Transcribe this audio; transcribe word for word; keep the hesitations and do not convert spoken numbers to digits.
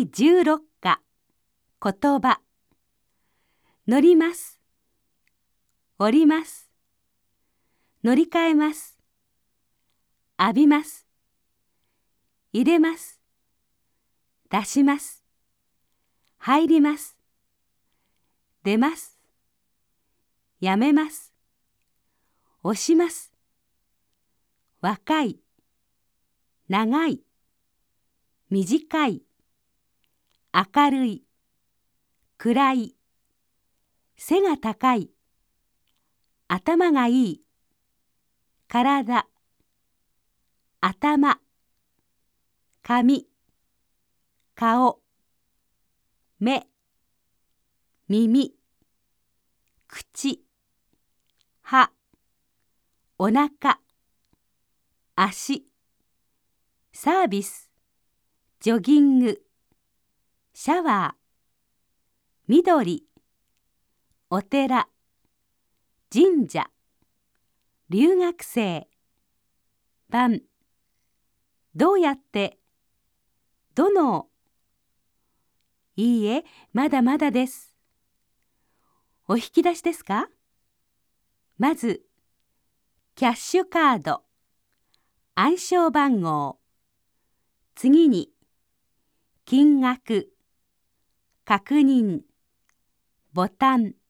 いじゅうろっか言葉。乗ります。降ります。乗り換えます。浴びます。入れます。出します。入ります。出ます。やめます。押します。若い。長い。短い。明るい。暗い。背が高い。頭がいい。体。頭。髪。顔。目。耳。口。歯。お腹。足。サービス。ジョギング。シャワー。緑。お寺。神社。留学生。晩。どうやって。どの。いいえ、まだまだです。お引き出しですか？まず、キャッシュカード。暗証番号。次に、金額。確認。ボタン。